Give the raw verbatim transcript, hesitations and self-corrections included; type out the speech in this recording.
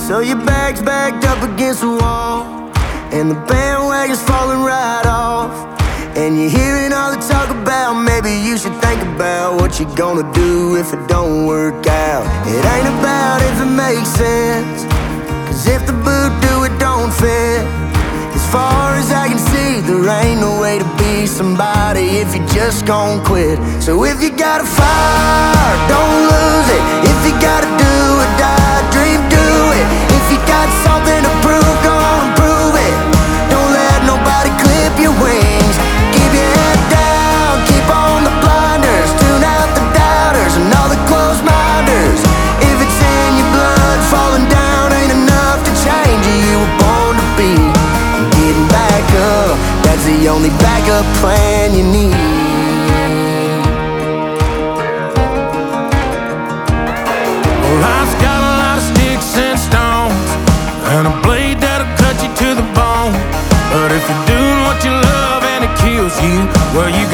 So your bag's backed up against the wall, and the bandwagon's falling right off. And you're hearing all the talk about maybe you should think about what you're gonna do if it don't work out. It ain't about if it makes sense, cause if the boot do, it don't fit. As far as I can see, there ain't no way to be somebody if you just gon' quit. So if you got a fire, don't lose it. If you gotta do or die, dream, do it. If you got something to prove, go on and prove it. Don't let nobody clip your wings. Keep your head down, keep on the blinders. Tune out the doubters and all the closed minders. If it's in your blood, falling down ain't enough to change who you were born to be. Getting back up, that's the only backup plan you need. Well, life's got a lot of sticks and stones, and a blade that'll cut you to the bone. But if you're doing what you love and it kills you, well, you